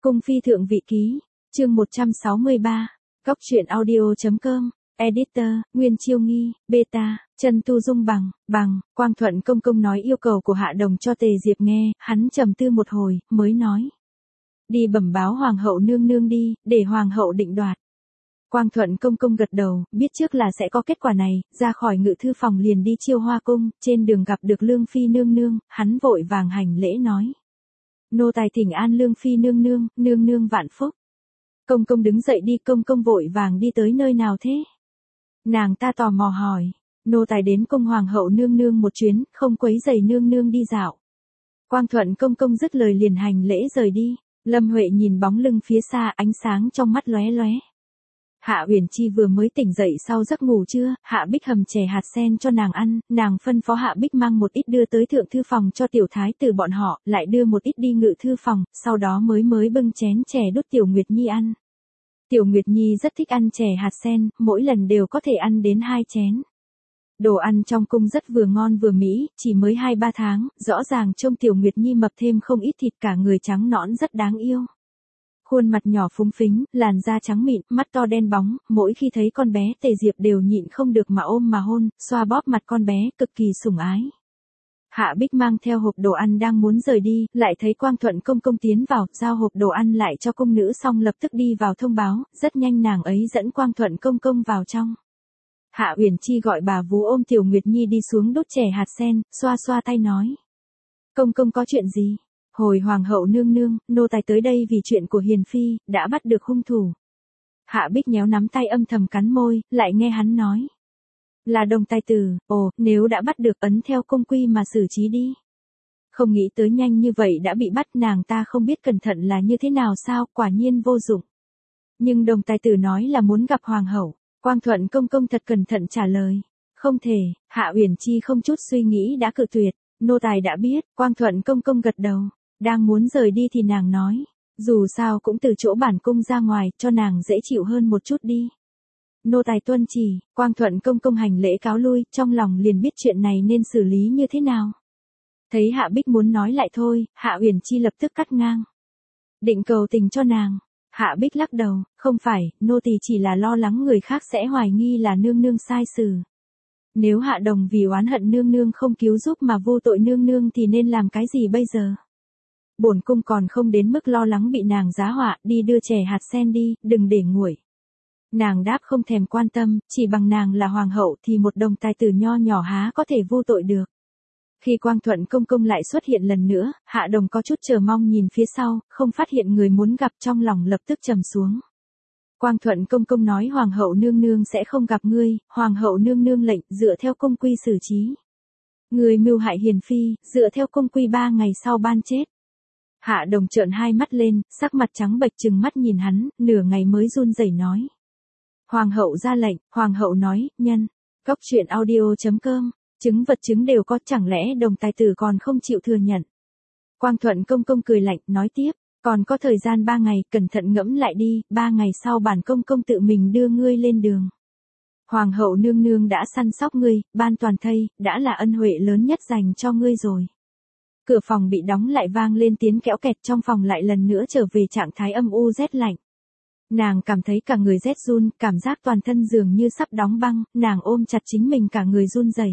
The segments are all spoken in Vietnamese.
Cung phi thượng vị ký, chương 163, Góc truyện audio.com, Editor, Nguyên Chiêu Nghi, Beta, Chân Tu Dung bằng, Quang Thuận Công Công nói yêu cầu của Hạ Đồng cho Tề Diệp nghe, hắn trầm tư một hồi, mới nói. Đi bẩm báo Hoàng hậu nương nương đi, để Hoàng hậu định đoạt. Quang Thuận Công Công gật đầu, biết trước là sẽ có kết quả này, ra khỏi ngự thư phòng liền đi Chiêu Hoa Cung, trên đường gặp được Lương Phi nương nương, hắn vội vàng hành lễ nói. Nô tài thỉnh an Lương Phi nương nương vạn phúc. Công công đứng dậy đi, công công vội vàng đi tới nơi nào thế? Nàng ta tò mò hỏi, nô tài đến cung Hoàng hậu nương nương một chuyến, không quấy rầy nương nương đi dạo. Quang Thuận Công Công dứt lời liền hành lễ rời đi. Lâm Huệ nhìn bóng lưng phía xa, ánh sáng trong mắt lóe lóe. Hạ Uyển Chi vừa mới tỉnh dậy sau giấc ngủ trưa, Hạ Bích hầm chè hạt sen cho nàng ăn, nàng phân phó Hạ Bích mang một ít đưa tới thượng thư phòng cho tiểu thái tử bọn họ, lại đưa một ít đi ngự thư phòng, sau đó mới bưng chén chè đút Tiểu Nguyệt Nhi ăn. Tiểu Nguyệt Nhi rất thích ăn chè hạt sen, mỗi lần đều có thể ăn đến 2 chén. Đồ ăn trong cung rất vừa ngon vừa mỹ, chỉ mới 2-3 tháng, rõ ràng trông Tiểu Nguyệt Nhi mập thêm không ít thịt, cả người trắng nõn rất đáng yêu. Khuôn mặt nhỏ phúng phính, làn da trắng mịn, mắt to đen bóng, mỗi khi thấy con bé Tề Diệp đều nhịn không được mà ôm mà hôn, xoa bóp mặt con bé, cực kỳ sủng ái. Hạ Bích mang theo hộp đồ ăn đang muốn rời đi, lại thấy Quang Thuận Công Công tiến vào, giao hộp đồ ăn lại cho cung nữ xong lập tức đi vào thông báo, rất nhanh nàng ấy dẫn Quang Thuận Công Công vào trong. Hạ Uyển Chi gọi bà vú ôm Tiểu Nguyệt Nhi đi xuống đốt chè hạt sen, xoa xoa tay nói. Công công có chuyện gì? Hồi Hoàng hậu nương nương, nô tài tới đây vì chuyện của Hiền Phi, đã bắt được hung thủ. Hạ Bích nhéo nắm tay âm thầm cắn môi, lại nghe hắn nói. Là Đồng tài tử, nếu đã bắt được ấn theo cung quy mà xử trí đi. Không nghĩ tới nhanh như vậy đã bị bắt, nàng ta không biết cẩn thận là như thế nào sao, quả nhiên vô dụng. Nhưng Đồng tài tử nói là muốn gặp Hoàng hậu, Quang Thuận Công Công thật cẩn thận trả lời. Không thể, Hạ Uyển Chi không chút suy nghĩ đã cự tuyệt, nô tài đã biết, Quang Thuận Công Công gật đầu. Đang muốn rời đi thì nàng nói, dù sao cũng từ chỗ bản cung ra ngoài, cho nàng dễ chịu hơn một chút đi. Nô tài tuân chỉ, Quang Thuận Công Công hành lễ cáo lui, trong lòng liền biết chuyện này nên xử lý như thế nào. Thấy Hạ Bích muốn nói lại thôi, Hạ Uyển Chi lập tức cắt ngang. Định cầu tình cho nàng. Hạ Bích lắc đầu, không phải, nô tỳ chỉ là lo lắng người khác sẽ hoài nghi là nương nương sai xử. Nếu Hạ Đồng vì oán hận nương nương không cứu giúp mà vô tội nương nương thì nên làm cái gì bây giờ? Bổn cung còn không đến mức lo lắng bị nàng giá họa, đi đưa chè hạt sen đi, đừng để nguội. Nàng đáp không thèm quan tâm, chỉ bằng nàng là hoàng hậu thì một đồng tài tử nho nhỏ há có thể vô tội được. Khi Quang Thuận Công Công lại xuất hiện lần nữa, Hạ Đồng có chút chờ mong nhìn phía sau, không phát hiện người muốn gặp trong lòng lập tức trầm xuống. Quang Thuận Công Công nói Hoàng hậu nương nương sẽ không gặp ngươi, Hoàng hậu nương nương lệnh, dựa theo cung quy xử trí. Ngươi mưu hại Hiền Phi, dựa theo cung quy 3 ngày sau ban chết. Hạ Đồng trợn hai mắt lên, sắc mặt trắng bệch trừng mắt nhìn hắn, nửa ngày mới run rẩy nói. Hoàng hậu ra lệnh, Hoàng hậu nói, nhân. Góc truyện audio.com, chứng vật chứng đều có, chẳng lẽ Đồng tài tử còn không chịu thừa nhận. Quang Thuận Công Công cười lạnh, nói tiếp, còn có thời gian 3 ngày, cẩn thận ngẫm lại đi, 3 ngày sau bản công công tự mình đưa ngươi lên đường. Hoàng hậu nương nương đã săn sóc ngươi, ban toàn thây, đã là ân huệ lớn nhất dành cho ngươi rồi. Cửa phòng bị đóng lại vang lên tiếng kéo kẹt, trong phòng lại lần nữa trở về trạng thái âm u rét lạnh. Nàng cảm thấy cả người rét run, cảm giác toàn thân dường như sắp đóng băng, nàng ôm chặt chính mình cả người run rẩy.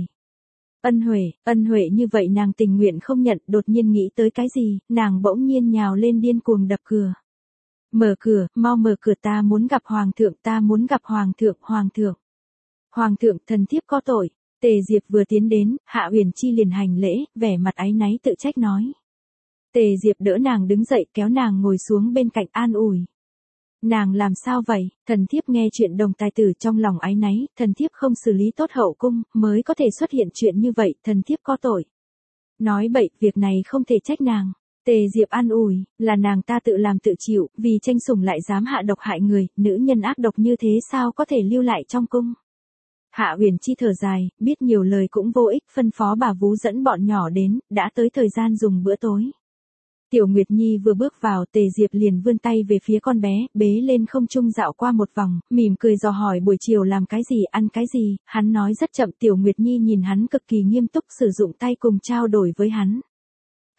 Ân huệ như vậy nàng tình nguyện không nhận, đột nhiên nghĩ tới cái gì, nàng bỗng nhiên nhào lên điên cuồng đập cửa. Mở cửa, mau mở cửa, ta muốn gặp Hoàng thượng, ta muốn gặp Hoàng thượng, Hoàng thượng. Hoàng thượng, thần thiếp có tội. Tề Diệp vừa tiến đến, Hạ Uyển Chi liền hành lễ, vẻ mặt áy náy tự trách nói. Tề Diệp đỡ nàng đứng dậy, kéo nàng ngồi xuống bên cạnh an ủi. Nàng làm sao vậy? Thần thiếp nghe chuyện Đồng tài tử trong lòng áy náy, thần thiếp không xử lý tốt hậu cung, mới có thể xuất hiện chuyện như vậy, thần thiếp có tội. Nói bậy, việc này không thể trách nàng. Tề Diệp an ủi, là nàng ta tự làm tự chịu, vì tranh sủng lại dám hạ độc hại người, nữ nhân ác độc như thế sao có thể lưu lại trong cung. Hạ Uyển Chi thở dài, biết nhiều lời cũng vô ích, phân phó bà vú dẫn bọn nhỏ đến, đã tới thời gian dùng bữa tối. Tiểu Nguyệt Nhi vừa bước vào, Tề Diệp liền vươn tay về phía con bé, bế lên không trung dạo qua một vòng, mỉm cười dò hỏi buổi chiều làm cái gì, ăn cái gì, hắn nói rất chậm. Tiểu Nguyệt Nhi nhìn hắn cực kỳ nghiêm túc, sử dụng tay cùng trao đổi với hắn.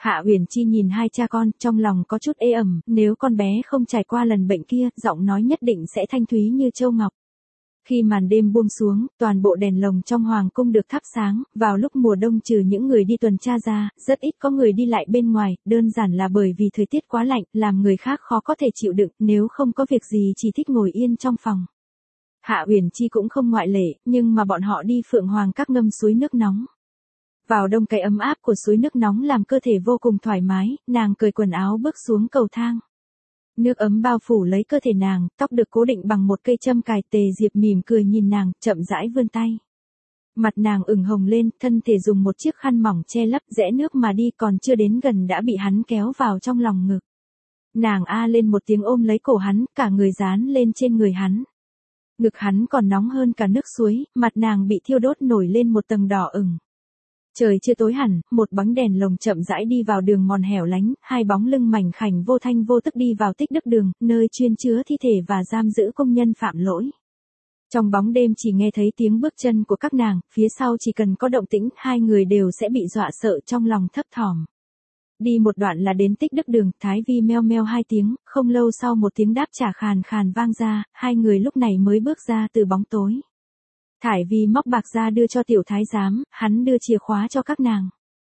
Hạ Uyển Chi nhìn hai cha con, trong lòng có chút ê ẩm, nếu con bé không trải qua lần bệnh kia, giọng nói nhất định sẽ thanh thúy như châu ngọc. Khi màn đêm buông xuống, toàn bộ đèn lồng trong hoàng cung được thắp sáng, vào lúc mùa đông trừ những người đi tuần tra ra, rất ít có người đi lại bên ngoài, đơn giản là bởi vì thời tiết quá lạnh, làm người khác khó có thể chịu đựng, nếu không có việc gì chỉ thích ngồi yên trong phòng. Hạ Uyển Chi cũng không ngoại lệ, nhưng mà bọn họ đi Phượng Hoàng Các ngâm suối nước nóng. Vào đông cái ấm áp của suối nước nóng làm cơ thể vô cùng thoải mái, nàng cởi quần áo bước xuống cầu thang. Nước ấm bao phủ lấy cơ thể nàng, tóc được cố định bằng một cây châm cài. Tề Diệp mỉm cười nhìn nàng, chậm rãi vươn tay. Mặt nàng ửng hồng lên, thân thể dùng một chiếc khăn mỏng che lấp, rẽ nước mà đi, còn chưa đến gần đã bị hắn kéo vào trong lòng ngực. Nàng a lên một tiếng ôm lấy cổ hắn, cả người dán lên trên người hắn. Ngực hắn còn nóng hơn cả nước suối, mặt nàng bị thiêu đốt nổi lên một tầng đỏ ửng. Trời chưa tối hẳn, một bóng đèn lồng chậm rãi đi vào đường mòn hẻo lánh, hai bóng lưng mảnh khảnh vô thanh vô tức đi vào Tích Đức Đường, nơi chuyên chứa thi thể và giam giữ công nhân phạm lỗi. Trong bóng đêm chỉ nghe thấy tiếng bước chân của các nàng, phía sau chỉ cần có động tĩnh, hai người đều sẽ bị dọa sợ, trong lòng thấp thỏm. Đi một đoạn là đến Tích Đức Đường, Thái Vi meo meo hai tiếng, không lâu sau một tiếng đáp trả khàn khàn vang ra, hai người lúc này mới bước ra từ bóng tối. Thải Vi móc bạc ra đưa cho tiểu thái giám, hắn đưa chìa khóa cho các nàng.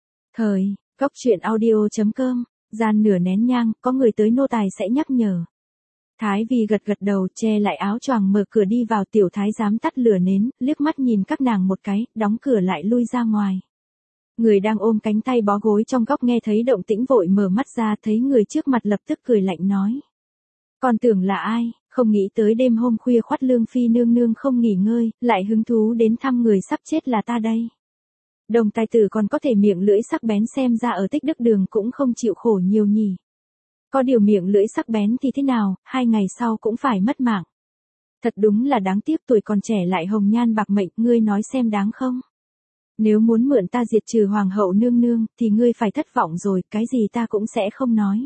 Góc truyện audio.com, gian nửa nén nhang, có người tới nô tài sẽ nhắc nhở. Thái Vi gật gật đầu, che lại áo choàng mở cửa đi vào. Tiểu thái giám tắt lửa nến, liếc mắt nhìn các nàng một cái, đóng cửa lại lui ra ngoài. Người đang ôm cánh tay bó gối trong góc nghe thấy động tĩnh vội mở mắt ra, thấy người trước mặt lập tức cười lạnh nói. Còn tưởng là ai, không nghĩ tới đêm hôm khuya khoắt Lương Phi nương nương không nghỉ ngơi, lại hứng thú đến thăm người sắp chết là ta đây. Đồng tài tử còn có thể miệng lưỡi sắc bén, xem ra ở Tích Đức Đường cũng không chịu khổ nhiều nhỉ. Có điều miệng lưỡi sắc bén thì thế nào, 2 ngày sau cũng phải mất mạng. Thật đúng là đáng tiếc, tuổi còn trẻ lại hồng nhan bạc mệnh, ngươi nói xem đáng không? Nếu muốn mượn ta diệt trừ hoàng hậu nương nương, thì ngươi phải thất vọng rồi, cái gì ta cũng sẽ không nói.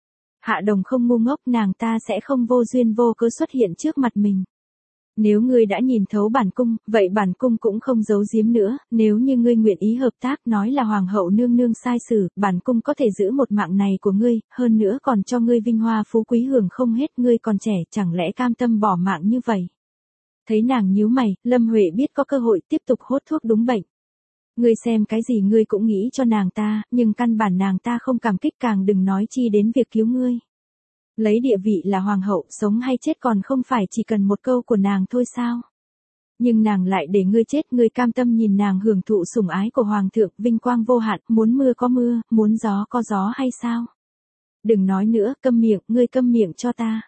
Hạ Đồng không ngu ngốc, nàng ta sẽ không vô duyên vô cớ xuất hiện trước mặt mình. Nếu ngươi đã nhìn thấu bản cung, vậy bản cung cũng không giấu giếm nữa, nếu như ngươi nguyện ý hợp tác, nói là hoàng hậu nương nương sai xử, bản cung có thể giữ một mạng này của ngươi, hơn nữa còn cho ngươi vinh hoa phú quý hưởng không hết, ngươi còn trẻ, chẳng lẽ cam tâm bỏ mạng như vậy? Thấy nàng nhíu mày, Lâm Huệ biết có cơ hội tiếp tục hốt thuốc đúng bệnh. Ngươi xem cái gì ngươi cũng nghĩ cho nàng ta, nhưng căn bản nàng ta không cảm kích, càng đừng nói chi đến việc cứu ngươi. Lấy địa vị là hoàng hậu, sống hay chết còn không phải chỉ cần một câu của nàng thôi sao? Nhưng nàng lại để ngươi chết, ngươi cam tâm nhìn nàng hưởng thụ sủng ái của hoàng thượng, vinh quang vô hạn, muốn mưa có mưa, muốn gió có gió hay sao? Đừng nói nữa, câm miệng, ngươi câm miệng cho ta.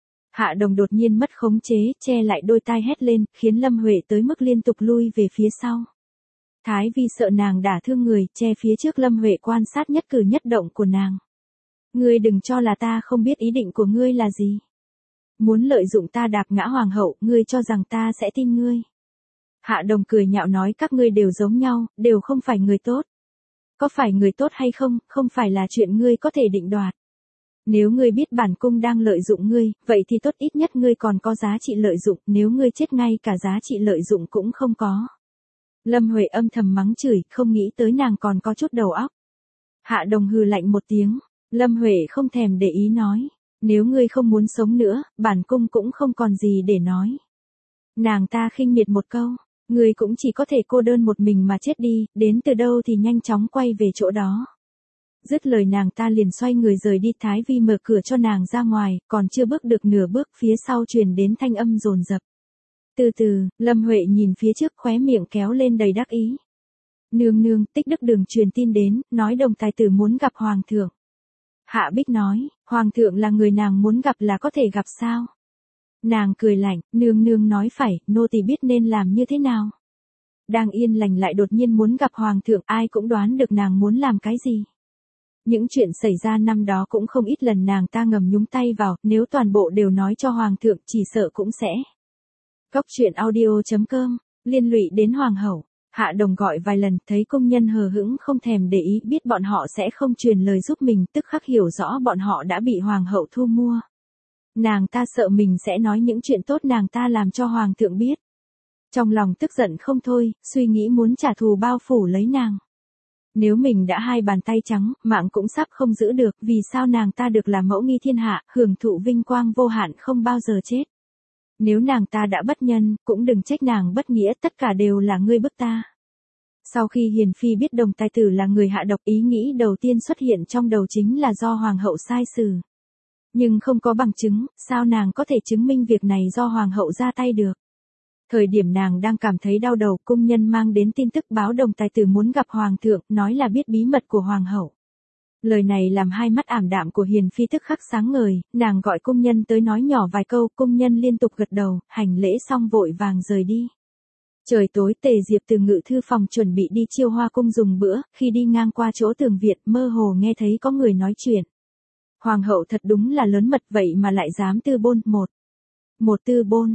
Hạ Đồng đột nhiên mất khống chế, che lại đôi tai hét lên, khiến Lâm Huệ tới mức liên tục lui về phía sau. Thái Vi sợ nàng đả thương người, che phía trước Lâm Huệ quan sát nhất cử nhất động của nàng. Ngươi đừng cho là ta không biết ý định của ngươi là gì. Muốn lợi dụng ta đạp ngã hoàng hậu, ngươi cho rằng ta sẽ tin ngươi. Hạ Đồng cười nhạo nói, các ngươi đều giống nhau, đều không phải người tốt. Có phải người tốt hay không, không phải là chuyện ngươi có thể định đoạt. Nếu ngươi biết bản cung đang lợi dụng ngươi, vậy thì tốt, ít nhất ngươi còn có giá trị lợi dụng, nếu ngươi chết ngay cả giá trị lợi dụng cũng không có. Lâm Huệ âm thầm mắng chửi, không nghĩ tới nàng còn có chút đầu óc. Hạ Đồng hừ lạnh một tiếng, Lâm Huệ không thèm để ý nói, nếu ngươi không muốn sống nữa, bản cung cũng không còn gì để nói. Nàng ta khinh miệt một câu, ngươi cũng chỉ có thể cô đơn một mình mà chết đi, đến từ đâu thì nhanh chóng quay về chỗ đó. Dứt lời nàng ta liền xoay người rời đi. Thái Vi mở cửa cho nàng ra ngoài, còn chưa bước được nửa bước, phía sau truyền đến thanh âm dồn dập. Từ từ, Lâm Huệ nhìn phía trước, khóe miệng kéo lên đầy đắc ý. Nương nương, Tích Đức Đường truyền tin đến, nói đồng tài tử muốn gặp hoàng thượng. Hạ Bích nói, hoàng thượng là người nàng muốn gặp là có thể gặp sao? Nàng cười lạnh, nương nương nói phải, nô tỳ biết nên làm như thế nào. Đang yên lành lại đột nhiên muốn gặp hoàng thượng, ai cũng đoán được nàng muốn làm cái gì. Những chuyện xảy ra năm đó cũng không ít lần nàng ta ngầm nhúng tay vào, nếu toàn bộ đều nói cho hoàng thượng chỉ sợ cũng sẽ. Góc truyện audio.com, liên lụy đến hoàng hậu. Hạ Đồng gọi vài lần, thấy công nhân hờ hững không thèm để ý, biết bọn họ sẽ không truyền lời giúp mình, tức khắc hiểu rõ bọn họ đã bị hoàng hậu thu mua. Nàng ta sợ mình sẽ nói những chuyện tốt nàng ta làm cho hoàng thượng biết. Trong lòng tức giận không thôi, suy nghĩ muốn trả thù bao phủ lấy nàng. Nếu mình đã hai bàn tay trắng, mạng cũng sắp không giữ được, vì sao nàng ta được làm mẫu nghi thiên hạ, hưởng thụ vinh quang vô hạn không bao giờ chết. Nếu nàng ta đã bất nhân, cũng đừng trách nàng bất nghĩa, tất cả đều là ngươi bức ta. Sau khi Hiền Phi biết Đồng Tài Tử là người hạ độc, ý nghĩ đầu tiên xuất hiện trong đầu chính là do Hoàng hậu sai xử. Nhưng không có bằng chứng, sao nàng có thể chứng minh việc này do Hoàng hậu ra tay được. Thời điểm nàng đang cảm thấy đau đầu, cung nhân mang đến tin tức báo Đồng Tài Tử muốn gặp Hoàng thượng, nói là biết bí mật của Hoàng hậu. Lời này làm hai mắt ảm đạm của Hiền Phi tức khắc sáng ngời, nàng gọi cung nhân tới nói nhỏ vài câu, cung nhân liên tục gật đầu, hành lễ xong vội vàng rời đi. Trời tối, Tề Diệp từ ngự thư phòng chuẩn bị đi Chiêu Hoa cung dùng bữa, khi đi ngang qua chỗ tường viện, mơ hồ nghe thấy có người nói chuyện. Hoàng hậu thật đúng là lớn mật, vậy mà lại dám tư bôn. Một tư bôn,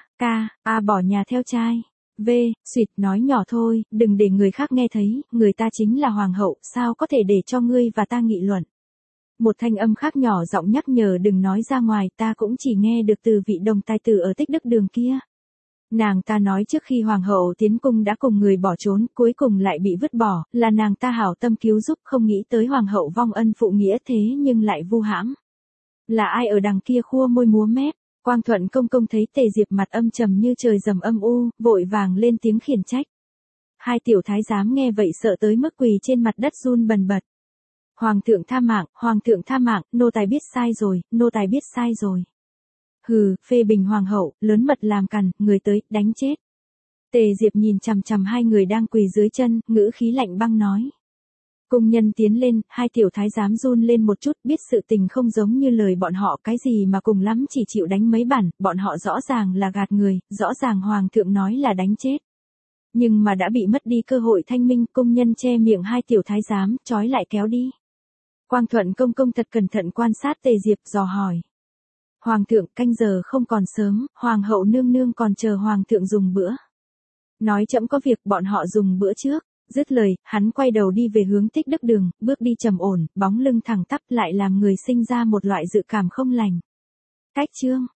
bỏ nhà theo trai. Xuyệt nói nhỏ thôi, đừng để người khác nghe thấy, người ta chính là Hoàng hậu, sao có thể để cho ngươi và ta nghị luận. Một thanh âm khác nhỏ giọng nhắc nhở đừng nói ra ngoài, ta cũng chỉ nghe được từ vị Đồng Tài Tử ở Tích Đức Đường kia. Nàng ta nói trước khi Hoàng hậu tiến cung đã cùng người bỏ trốn, cuối cùng lại bị vứt bỏ, là nàng ta hảo tâm cứu giúp, không nghĩ tới Hoàng hậu vong ân phụ nghĩa thế nhưng lại vu hãm. Là ai ở đằng kia khua môi múa mép? Quang Thuận công công thấy Tề Diệp mặt âm trầm như trời rầm âm u, vội vàng lên tiếng khiển trách. Hai tiểu thái giám nghe vậy sợ tới mức quỳ trên mặt đất run bần bật. Hoàng thượng tha mạng, nô tài biết sai rồi. Hừ, phê bình Hoàng hậu, lớn mật làm cằn, người tới, đánh chết. Tề Diệp nhìn chằm chằm hai người đang quỳ dưới chân, ngữ khí lạnh băng nói. Cung nhân tiến lên, hai tiểu thái giám run lên một chút, biết sự tình không giống như lời bọn họ, cái gì mà cùng lắm chỉ chịu đánh mấy bản, bọn họ rõ ràng là gạt người, rõ ràng Hoàng thượng nói là đánh chết. Nhưng mà đã bị mất đi cơ hội thanh minh, cung nhân che miệng hai tiểu thái giám, trói lại kéo đi. Quang Thuận công công thật cẩn thận quan sát Tề Diệp, dò hỏi. Hoàng thượng, canh giờ không còn sớm, Hoàng hậu nương nương còn chờ Hoàng thượng dùng bữa. Nói trẫm có việc, bọn họ dùng bữa trước. Dứt lời, hắn quay đầu đi về hướng Tích Đức Đường, bước đi trầm ổn, bóng lưng thẳng tắp lại làm người sinh ra một loại dự cảm không lành. Cách chương